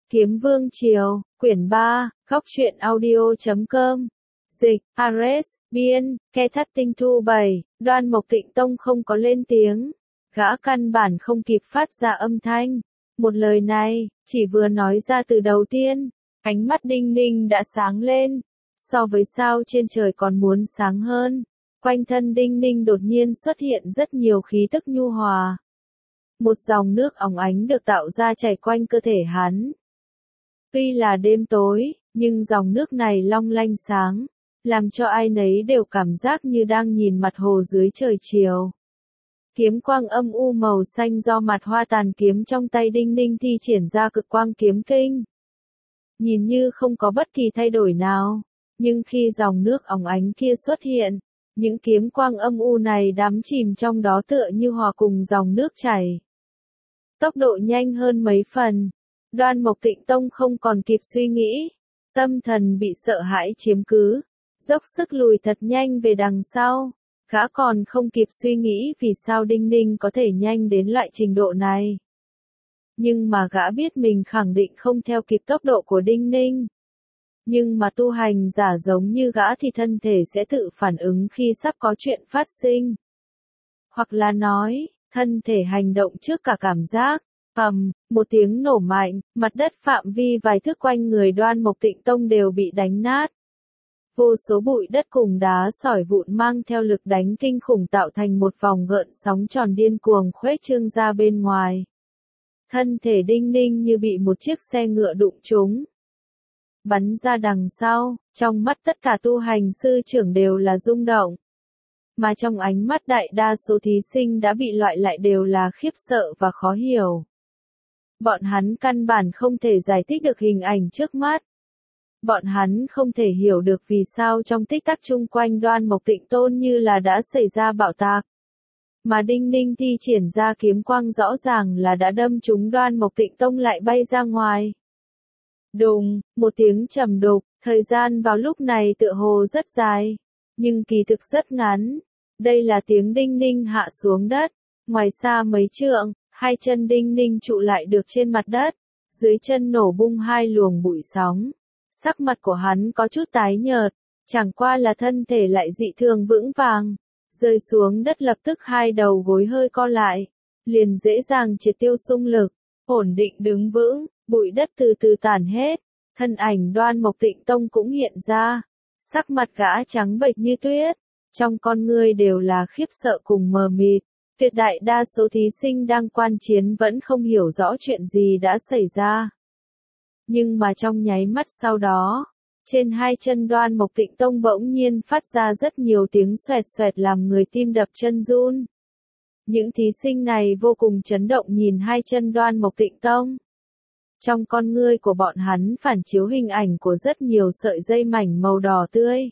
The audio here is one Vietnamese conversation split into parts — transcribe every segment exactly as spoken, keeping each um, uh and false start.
Kiếm Vương Triều, quyển ba, góc truyện audio chấm com. Dịch, Ares, biên, Ke Thắt Tinh Thu bảy, Đoan Mộc Tịnh Tông không có lên tiếng. Gã căn bản không kịp phát ra âm thanh. Một lời này, chỉ vừa nói ra từ đầu tiên, ánh mắt Đinh Ninh đã sáng lên. So với sao trên trời còn muốn sáng hơn. Quanh thân Đinh Ninh đột nhiên xuất hiện rất nhiều khí tức nhu hòa. Một dòng nước óng ánh được tạo ra chảy quanh cơ thể hắn. Tuy là đêm tối, nhưng dòng nước này long lanh sáng, làm cho ai nấy đều cảm giác như đang nhìn mặt hồ dưới trời chiều. Kiếm quang âm u màu xanh do mặt hoa tàn kiếm trong tay Đinh Ninh thi triển ra cực quang kiếm kinh. Nhìn như không có bất kỳ thay đổi nào, nhưng khi dòng nước óng ánh kia xuất hiện, những kiếm quang âm u này đắm chìm trong đó tựa như hòa cùng dòng nước chảy. Tốc độ nhanh hơn mấy phần. Đoan Mộc Tịnh Tông không còn kịp suy nghĩ, tâm thần bị sợ hãi chiếm cứ, dốc sức lùi thật nhanh về đằng sau. Gã còn không kịp suy nghĩ vì sao Đinh Ninh có thể nhanh đến loại trình độ này. Nhưng mà gã biết mình khẳng định không theo kịp tốc độ của Đinh Ninh. Nhưng mà tu hành giả giống như gã thì thân thể sẽ tự phản ứng khi sắp có chuyện phát sinh. Hoặc là nói, thân thể hành động trước cả cảm giác. Ầm, một tiếng nổ mạnh, mặt đất phạm vi vài thước quanh người Đoan Mộc Tịnh Tông đều bị đánh nát. Vô số bụi đất cùng đá sỏi vụn mang theo lực đánh kinh khủng tạo thành một vòng gợn sóng tròn điên cuồng khuếch trương ra bên ngoài. Thân thể Đinh Ninh như bị một chiếc xe ngựa đụng trúng. Bắn ra đằng sau, trong mắt tất cả tu hành sư trưởng đều là rung động. Mà trong ánh mắt đại đa số thí sinh đã bị loại lại đều là khiếp sợ và khó hiểu. Bọn hắn căn bản không thể giải thích được hình ảnh trước mắt. Bọn hắn không thể hiểu được vì sao trong tích tắc chung quanh Đoan Mộc Tịnh Tôn như là đã xảy ra bạo tạc. Mà Đinh Ninh thi triển ra kiếm quang rõ ràng là đã đâm trúng Đoan Mộc Tịnh Tông lại bay ra ngoài. Đùng, một tiếng trầm đục, thời gian vào lúc này tựa hồ rất dài, nhưng kỳ thực rất ngắn. Đây là tiếng Đinh Ninh hạ xuống đất, ngoài xa mấy trượng. Hai chân Đinh Ninh trụ lại được trên mặt đất, dưới chân nổ bung hai luồng bụi sóng. Sắc mặt của hắn có chút tái nhợt, chẳng qua là thân thể lại dị thường vững vàng. Rơi xuống đất lập tức hai đầu gối hơi co lại, liền dễ dàng triệt tiêu xung lực, ổn định đứng vững, bụi đất từ từ tản hết. Thân ảnh Đoan Mộc Tịnh Tông cũng hiện ra, sắc mặt gã trắng bệch như tuyết, trong con ngươi đều là khiếp sợ cùng mờ mịt. Tuyệt đại đa số thí sinh đang quan chiến vẫn không hiểu rõ chuyện gì đã xảy ra. Nhưng mà trong nháy mắt sau đó, trên hai chân Đoan Mộc Tịnh Tông bỗng nhiên phát ra rất nhiều tiếng xoẹt xoẹt làm người tim đập chân run. Những thí sinh này vô cùng chấn động nhìn hai chân Đoan Mộc Tịnh Tông. Trong con ngươi của bọn hắn phản chiếu hình ảnh của rất nhiều sợi dây mảnh màu đỏ tươi.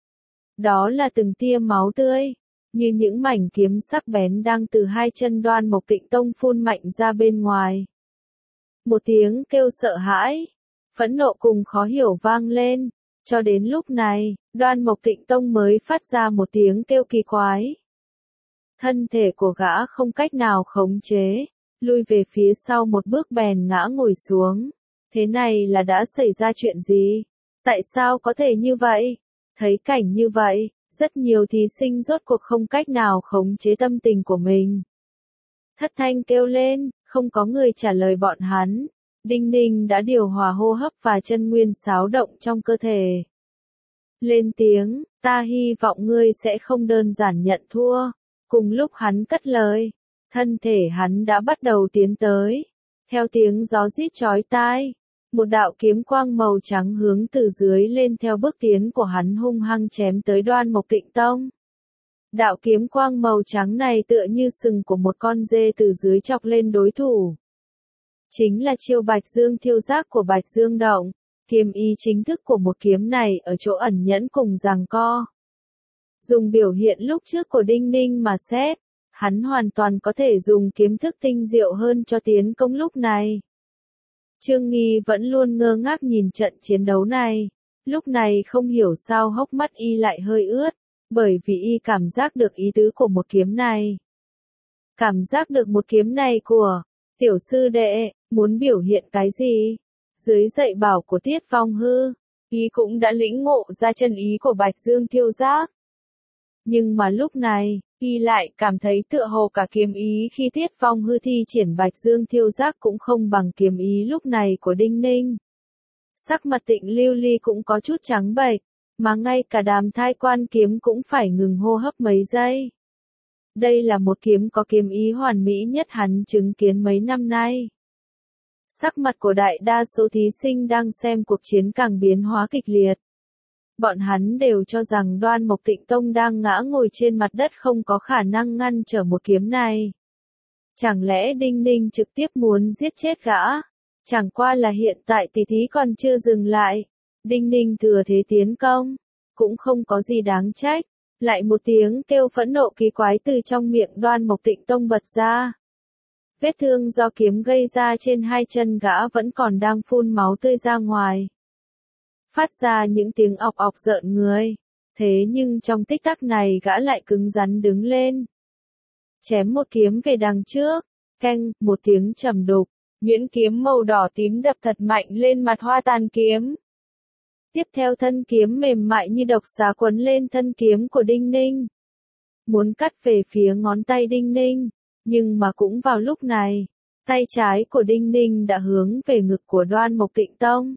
Đó là từng tia máu tươi. Như những mảnh kiếm sắc bén đang từ hai chân Đoan Mộc Tịnh Tông phun mạnh ra bên ngoài. Một tiếng kêu sợ hãi, phẫn nộ cùng khó hiểu vang lên, cho đến lúc này, Đoan Mộc Tịnh Tông mới phát ra một tiếng kêu kỳ quái. Thân thể của gã không cách nào khống chế, lui về phía sau một bước bèn ngã ngồi xuống. Thế này là đã xảy ra chuyện gì? Tại sao có thể như vậy? Thấy cảnh như vậy, rất nhiều thí sinh rốt cuộc không cách nào khống chế tâm tình của mình. Thất thanh kêu lên, không có người trả lời bọn hắn. Đinh Ninh đã điều hòa hô hấp và chân nguyên xáo động trong cơ thể. Lên tiếng, ta hy vọng ngươi sẽ không đơn giản nhận thua. Cùng lúc hắn cất lời, thân thể hắn đã bắt đầu tiến tới. Theo tiếng gió rít chói tai, một đạo kiếm quang màu trắng hướng từ dưới lên theo bước tiến của hắn hung hăng chém tới Đoan Mộc Tịnh Tông. Đạo kiếm quang màu trắng này tựa như sừng của một con dê từ dưới chọc lên đối thủ. Chính là chiêu Bạch Dương Thiêu Giác của Bạch Dương Động, kiếm ý chính thức của một kiếm này ở chỗ ẩn nhẫn cùng giằng co. Dùng biểu hiện lúc trước của Đinh Ninh mà xét, hắn hoàn toàn có thể dùng kiếm thức tinh diệu hơn cho tiến công lúc này. Trương Nghi vẫn luôn ngơ ngác nhìn trận chiến đấu này, lúc này không hiểu sao hốc mắt y lại hơi ướt, bởi vì y cảm giác được ý tứ của một kiếm này. Cảm giác được một kiếm này của tiểu sư đệ, muốn biểu hiện cái gì? Dưới dạy bảo của Tiết Phong Hư, y cũng đã lĩnh ngộ ra chân ý của Bạch Dương Thiêu Giác. Nhưng mà lúc này, y lại cảm thấy tựa hồ cả kiếm ý khi Tiết Phong Hư thi triển Bạch Dương Thiêu Giác cũng không bằng kiếm ý lúc này của Đinh Ninh. Sắc mặt Tịnh Lưu Ly cũng có chút trắng bệch, mà ngay cả Đàm Thai Quan kiếm cũng phải ngừng hô hấp mấy giây. Đây là một kiếm có kiếm ý hoàn mỹ nhất hắn chứng kiến mấy năm nay. Sắc mặt của đại đa số thí sinh đang xem cuộc chiến càng biến hóa kịch liệt. Bọn hắn đều cho rằng Đoan Mộc Tịnh Tông đang ngã ngồi trên mặt đất không có khả năng ngăn trở một kiếm này. Chẳng lẽ Đinh Ninh trực tiếp muốn giết chết gã? Chẳng qua là hiện tại tỷ thí còn chưa dừng lại. Đinh Ninh thừa thế tiến công, cũng không có gì đáng trách. Lại một tiếng kêu phẫn nộ kỳ quái từ trong miệng Đoan Mộc Tịnh Tông bật ra. Vết thương do kiếm gây ra trên hai chân gã vẫn còn đang phun máu tươi ra ngoài. Phát ra những tiếng ọc ọc rợn người. Thế nhưng trong tích tắc này gã lại cứng rắn đứng lên. Chém một kiếm về đằng trước. Keng, một tiếng trầm đục. Nhuyễn kiếm màu đỏ tím đập thật mạnh lên mặt Hoa Tàn kiếm. Tiếp theo thân kiếm mềm mại như độc xà quấn lên thân kiếm của Đinh Ninh. Muốn cắt về phía ngón tay Đinh Ninh. Nhưng mà cũng vào lúc này, tay trái của Đinh Ninh đã hướng về ngực của Đoan Mộc Tịnh Tông.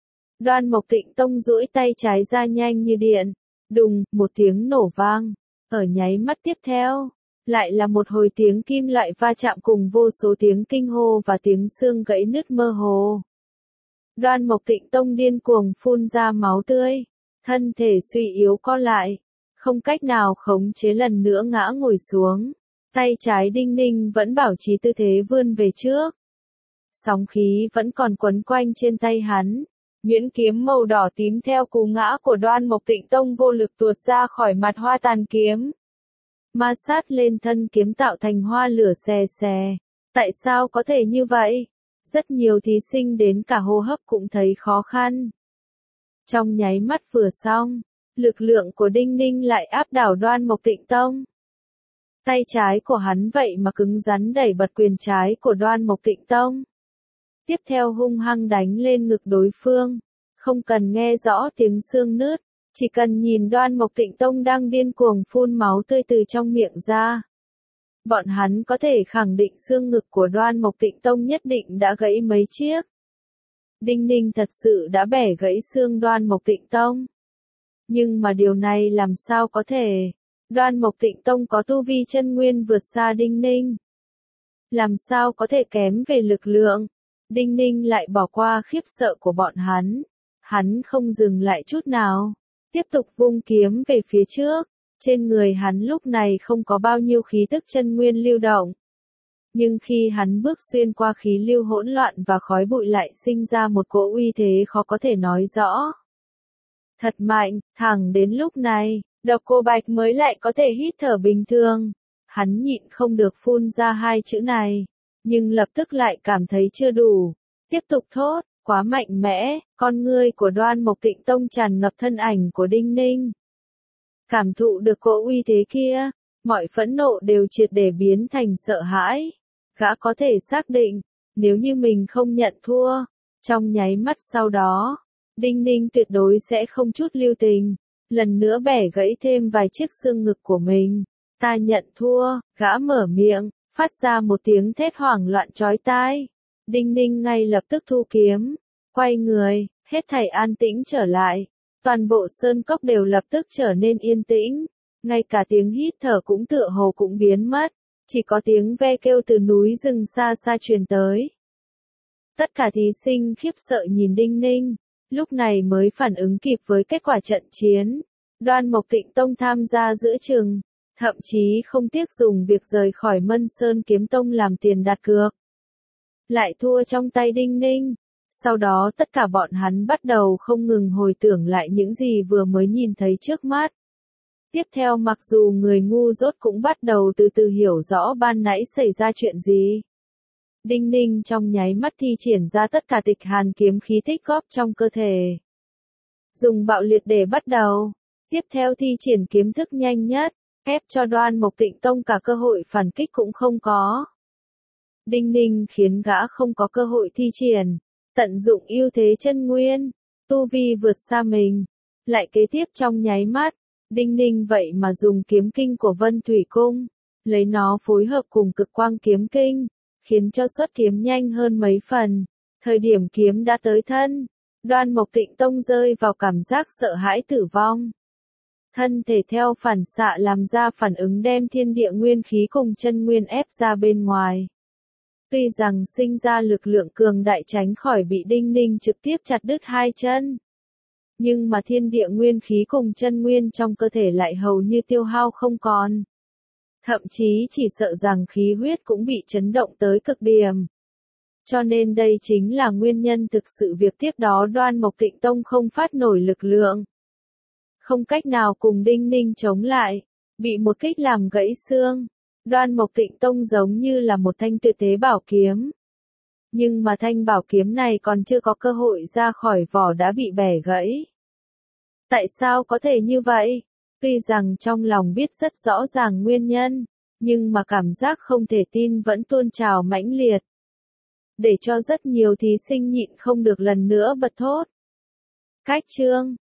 Đoan Mộc Tịnh Tông duỗi tay trái ra nhanh như điện. Đùng, một tiếng nổ vang. Ở nháy mắt tiếp theo, lại là một hồi tiếng kim loại va chạm cùng vô số tiếng kinh hô và tiếng xương gãy nứt mơ hồ. Đoan Mộc Tịnh Tông điên cuồng phun ra máu tươi, thân thể suy yếu co lại, không cách nào khống chế lần nữa ngã ngồi xuống. Tay trái Đinh Ninh vẫn bảo trì tư thế vươn về trước. Sóng khí vẫn còn quấn quanh trên tay hắn. Nhuyễn kiếm màu đỏ tím theo cú ngã của Đoan Mộc Tịnh Tông vô lực tuột ra khỏi mặt Hoa Tàn kiếm. Ma sát lên thân kiếm tạo thành hoa lửa xè xè. Tại sao có thể như vậy? Rất nhiều thí sinh đến cả hô hấp cũng thấy khó khăn. Trong nháy mắt vừa xong, lực lượng của Đinh Ninh lại áp đảo Đoan Mộc Tịnh Tông. Tay trái của hắn vậy mà cứng rắn đẩy bật quyền trái của Đoan Mộc Tịnh Tông. Tiếp theo hung hăng đánh lên ngực đối phương. Không cần nghe rõ tiếng xương nứt, chỉ cần nhìn Đoan Mộc Tịnh Tông đang điên cuồng phun máu tươi từ trong miệng ra. Bọn hắn có thể khẳng định xương ngực của Đoan Mộc Tịnh Tông nhất định đã gãy mấy chiếc. Đinh Ninh thật sự đã bẻ gãy xương Đoan Mộc Tịnh Tông. Nhưng mà điều này làm sao có thể? Đoan Mộc Tịnh Tông có tu vi chân nguyên vượt xa Đinh Ninh. Làm sao có thể kém về lực lượng? Đinh Ninh lại bỏ qua khiếp sợ của bọn hắn. Hắn không dừng lại chút nào. Tiếp tục vung kiếm về phía trước. Trên người hắn lúc này không có bao nhiêu khí tức chân nguyên lưu động. Nhưng khi hắn bước xuyên qua khí lưu hỗn loạn và khói bụi lại sinh ra một cỗ uy thế khó có thể nói rõ. Thật mạnh, thẳng đến lúc này, Độc Cô Bạch mới lại có thể hít thở bình thường. Hắn nhịn không được phun ra hai chữ này, nhưng lập tức lại cảm thấy chưa đủ. Tiếp tục thốt, quá mạnh mẽ, con ngươi của Đoan Mộc Tịnh Tông tràn ngập thân ảnh của Đinh Ninh. Cảm thụ được cỗ uy thế kia, mọi phẫn nộ đều triệt để biến thành sợ hãi. Gã có thể xác định, nếu như mình không nhận thua, trong nháy mắt sau đó, Đinh Ninh tuyệt đối sẽ không chút lưu tình, lần nữa bẻ gãy thêm vài chiếc xương ngực của mình. Ta nhận thua, gã mở miệng, phát ra một tiếng thét hoảng loạn chói tai. Đinh Ninh ngay lập tức thu kiếm, quay người, hết thảy an tĩnh trở lại. Toàn bộ sơn cốc đều lập tức trở nên yên tĩnh, ngay cả tiếng hít thở cũng tựa hồ cũng biến mất, chỉ có tiếng ve kêu từ núi rừng xa xa truyền tới. Tất cả thí sinh khiếp sợ nhìn Đinh Ninh, lúc này mới phản ứng kịp với kết quả trận chiến. Đoan Mộc Tịnh Tông tham gia giữa chừng, thậm chí không tiếc dùng việc rời khỏi Mân Sơn Kiếm Tông làm tiền đặt cược. Lại thua trong tay Đinh Ninh. Sau đó tất cả bọn hắn bắt đầu không ngừng hồi tưởng lại những gì vừa mới nhìn thấy trước mắt. Tiếp theo mặc dù người ngu dốt cũng bắt đầu từ từ hiểu rõ ban nãy xảy ra chuyện gì. Đinh Ninh trong nháy mắt thi triển ra tất cả tịch hàn kiếm khí tích góp trong cơ thể. Dùng bạo liệt để bắt đầu. Tiếp theo thi triển kiếm thức nhanh nhất, ép cho Đoan Mộc Tịnh Tông cả cơ hội phản kích cũng không có. Đinh Ninh khiến gã không có cơ hội thi triển. tận dụng ưu thế chân nguyên, tu vi vượt xa mình. Lại kế tiếp trong nháy mắt, Đinh Ninh vậy mà dùng kiếm kinh của Vân Thủy Cung, lấy nó phối hợp cùng cực quang kiếm kinh, khiến cho xuất kiếm nhanh hơn mấy phần. Thời điểm kiếm đã tới thân, Đoan Mộc Tịnh Tông rơi vào cảm giác sợ hãi tử vong. Thân thể theo phản xạ làm ra phản ứng đem thiên địa nguyên khí cùng chân nguyên ép ra bên ngoài. Tuy rằng sinh ra lực lượng cường đại tránh khỏi bị Đinh Ninh trực tiếp chặt đứt hai chân, nhưng mà thiên địa nguyên khí cùng chân nguyên trong cơ thể lại hầu như tiêu hao không còn. Thậm chí chỉ sợ rằng khí huyết cũng bị chấn động tới cực điểm. Cho nên đây chính là nguyên nhân thực sự việc tiếp đó Đoan Mộc Tịnh Tông không phát nổi lực lượng. Không cách nào cùng Đinh Ninh chống lại, bị một kích làm gãy xương. Đoan Mộc Tịnh Tông giống như là một thanh tuyệt thế bảo kiếm. Nhưng mà thanh bảo kiếm này còn chưa có cơ hội ra khỏi vỏ đã bị bẻ gãy. Tại sao có thể như vậy? Tuy rằng trong lòng biết rất rõ ràng nguyên nhân, nhưng mà cảm giác không thể tin vẫn tuôn trào mãnh liệt. Để cho rất nhiều thí sinh nhịn không được lần nữa bật thốt. Cách chương